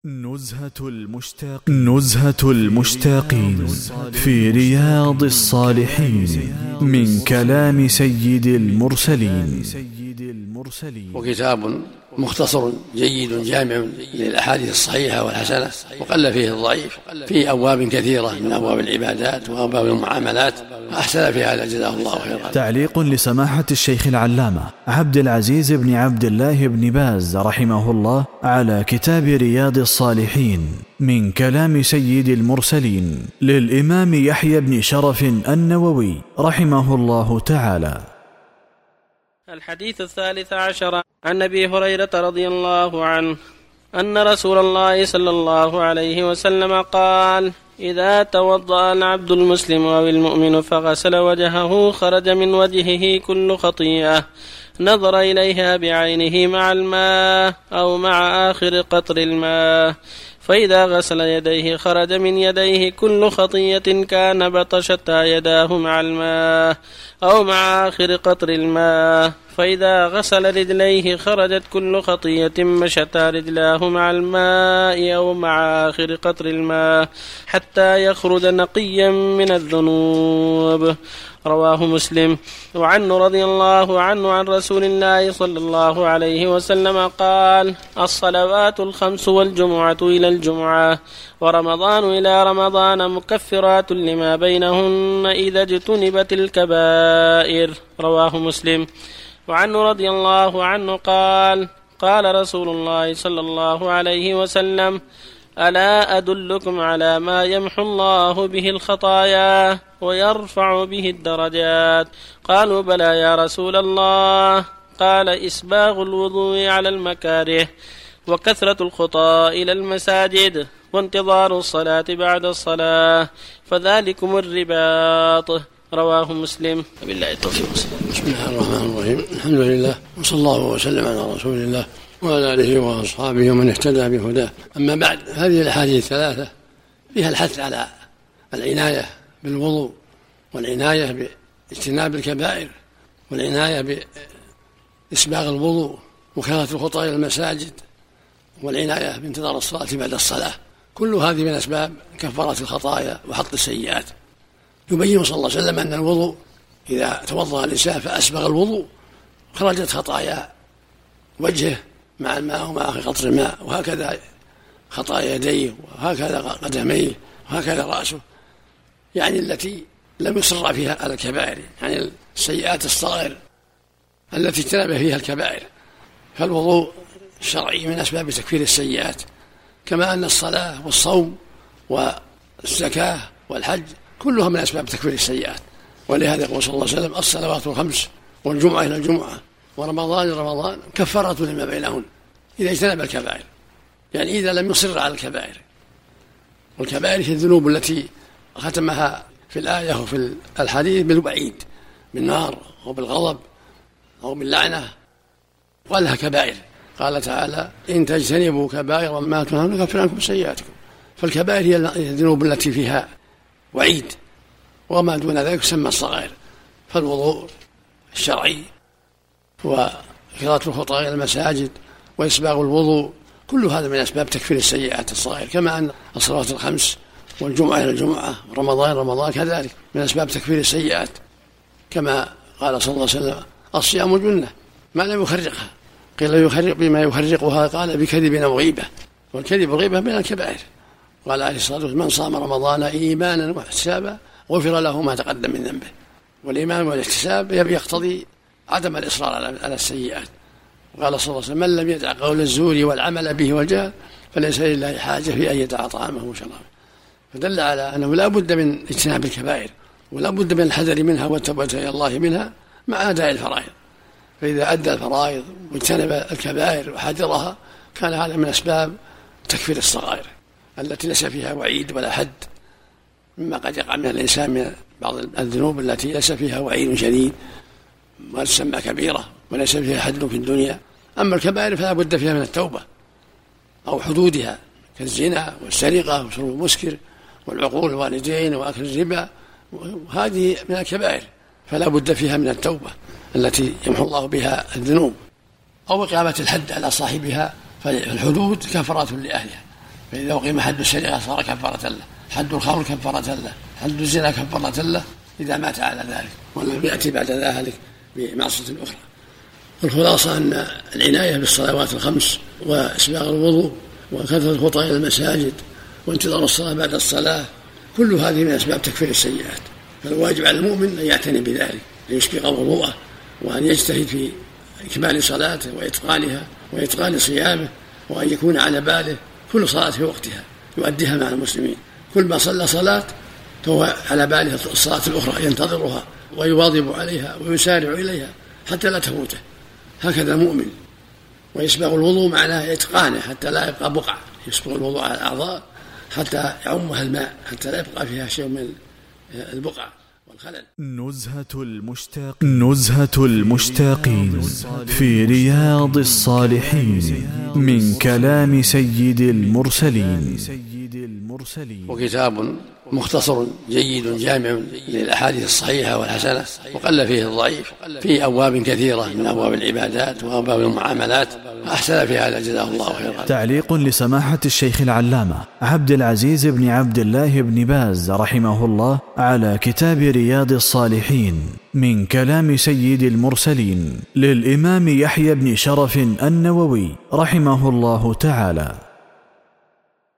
نزهة المشتاقين في رياض الصالحين من كلام سيد المرسلين. وكتاب مختصر جيد جامع للأحاديث الصحيحة والحسنة، وقل فيه الضعيف، في أبواب كثيرة من أبواب العبادات وأبواب المعاملات، أحسن في هذا جزاه الله خيرا. تعليق لسماحة الشيخ العلامة عبد العزيز بن عبد الله بن باز رحمه الله على كتاب رياض الصالحين من كلام سيد المرسلين للإمام يحيى بن شرف النووي رحمه الله تعالى. الحديث 13 عن أبي هريرة رضي الله عنه أن رسول الله صلى الله عليه وسلم قال: إذا توضأ العبد المسلم أو المؤمن فغسل وجهه خرج من وجهه كل خطيئة نظر إليها بعينه مع الماء أو مع آخر قطر الماء، فإذا غسل يديه خرج من يديه كل خطية كان بطشتا يداه مع الماء أو مع آخر قطر الماء، فإذا غسل رجليه خرجت كل خطية مشتا رجلاه مع الماء أو مع آخر قطر الماء حتى يخرج نقيا من الذنوب. رواه مسلم. وعنه رضي الله عنه عن رسول الله صلى الله عليه وسلم قال: الصلوات الخمس والجمعة إلى الجمعة ورمضان إلى رمضان مكفرات لما بينهن إذا اجتنبت الكبائر. رواه مسلم. وعنه رضي الله عنه قال: قال رسول الله صلى الله عليه وسلم: ألا أدلكم على ما يمحو الله به الخطايا ويرفع به الدرجات؟ قالوا: بلى يا رسول الله. قال: إسباغ الوضوء على المكاره، وكثرة الخطى إلى المساجد، وانتظار الصلاة بعد الصلاة، فذلكم الرباط. رواه مسلم. بالله التوفيق. بسم الله الرحمن الرحيم. الحمد لله، وصلى الله وسلم على رسول الله وعلى آله وأصحابه ومن اهتدى بهداه. أما بعد، هذه الأحاديث الثلاثة فيها الحث على العناية بالوضوء، والعناية باجتناب الكبائر، والعناية بإسباغ الوضوء، وكثرة الخطى إلى المساجد، والعناية بانتظار الصلاة بعد الصلاة. كل هذه من أسباب كفارة الخطايا وحط السيئات. يبين صلى الله عليه وسلم أن الوضوء إذا توضأ الإنسان فأسبغ الوضوء خرجت خطايا وجهه مع الماء ومع آخر قطر الماء، وهكذا خطايا يديه، وهكذا قدميه، وهكذا رأسه، يعني التي لم يصر فيها على الكبائر، يعني السيئات الصغائر التي اجتنب فيها الكبائر. فالوضوء الشرعي من أسباب تكفير السيئات، كما أن الصلاة والصوم والزكاة والحج كلها من أسباب تكفير السيئات. ولهذا يقول صلى الله عليه وسلم: الصلوات الخمس والجمعة إلى الجمعة ورمضان إلى رمضان كفارة لما بينهن إذا اجتنب الكبائر، يعني إذا لم يصر على الكبائر. والكبائر هي الذنوب التي ختمها في الآية وفي الحديث بالوعيد بالنار أو بالغضب أو باللعنة، ولها كبائر. قال تعالى: إن تجتنبوا كبائر ما تنهون نكفر عنكم سيئاتكم. فالكبائر هي الذنوب التي فيها وعيد، وما دون ذلك يسمى الصغائر. فالوضوء الشرعي وكثرة الخطى إلى المساجد وإسباغ الوضوء كل هذا من أسباب تكفير السيئات الصغائر، كما أن الصلوات الخمس والجمعة إلى الجمعة ورمضان كذلك من أسباب تكفير السيئات، كما قال صلى الله عليه وسلم: الصيام جنة ما لم يخرقها. قيل: يخرق بما يخرقها؟ قال: بكذب أو غيبة. والكذب والغيبة من الكبائر. قال عليه الصلاة والسلام: من صام رمضان إيمانا واحتسابا غفر له ما تقدم من ذنبه. والإيمان والاحتساب يقتضي عدم الإصرار على السيئات. وقال صلى الله عليه وسلم: من لم يدع قول الزور والعمل به والجهل فليس لله حاجة في أن يدع طعامه وشرابه. فدل على أنه لا بد من اجتناب الكبائر، ولا بد من الحذر منها والتوبة إلى الله منها مع أداء الفرائض. فإذا أدى الفرائض واجتنب الكبائر وحذرها كان هذا من أسباب تكفير الصغائر التي ليس فيها وعيد ولا حد، مما قد يقع من الإنسان من بعض الذنوب التي ليس فيها وعيد شديد وتسمى كبيرة وليس فيها حد في الدنيا. أما الكبائر فلا بد فيها من التوبة أو حدودها، كالزنا والسرقة وشرب المسكر والعقول الوالدين وأكل الربا، وهذه من الكبائر فلا بد فيها من التوبة التي يمحو الله بها الذنوب، أو إقامة الحد على صاحبها، فالحدود كفارات لأهلها. فإذا أقيم حد السرقة صار كفارة له، حد الخمر كفارة له، حد الزنا كفارة له إذا مات على ذلك، ولم يأتي بعد ذلك بمعصية أخرى. الخلاصة أن العناية بالصلوات الخمس وإسباغ الوضوء وكثرة الخطى إلى المساجد وانتظار الصلاة بعد الصلاة كل هذه من أسباب تكفير السيئات، فالواجب على المؤمن أن يعتني بذلك، أن يسبغ وضوءه وأن يجتهد في إكمال صلاته وإتقانها وإتقان صيامه، وأن يكون على باله كل صلاة في وقتها يؤديها مع المسلمين، كل ما صلى صلاة فهو على باله الصلاة الأخرى ينتظرها ويواظب عليها ويسارع إليها حتى لا تفوته. هكذا المؤمن. ويسبغ الوضوء معناه إتقانه حتى لا يبقى بقع، يسبغ الوضوء على الأعضاء حتى يعمها الماء حتى لا يبقى فيها شيء من البقع والخلل. نزهة المشتاقين في رياض الصالحين من كلام سيد المرسلين. وكتاب مختصر جيد جامع للأحاديث الصحيحة والحسنة، وقل فيه الضعيف في أبواب كثيرة من أبواب العبادات وأبواب المعاملات، أحسن في هذا جزاه الله خيرا. تعليق لسماحة الشيخ العلامة عبد العزيز بن عبد الله بن باز رحمه الله على كتاب رياض الصالحين من كلام سيد المرسلين للإمام يحيى بن شرف النووي رحمه الله تعالى.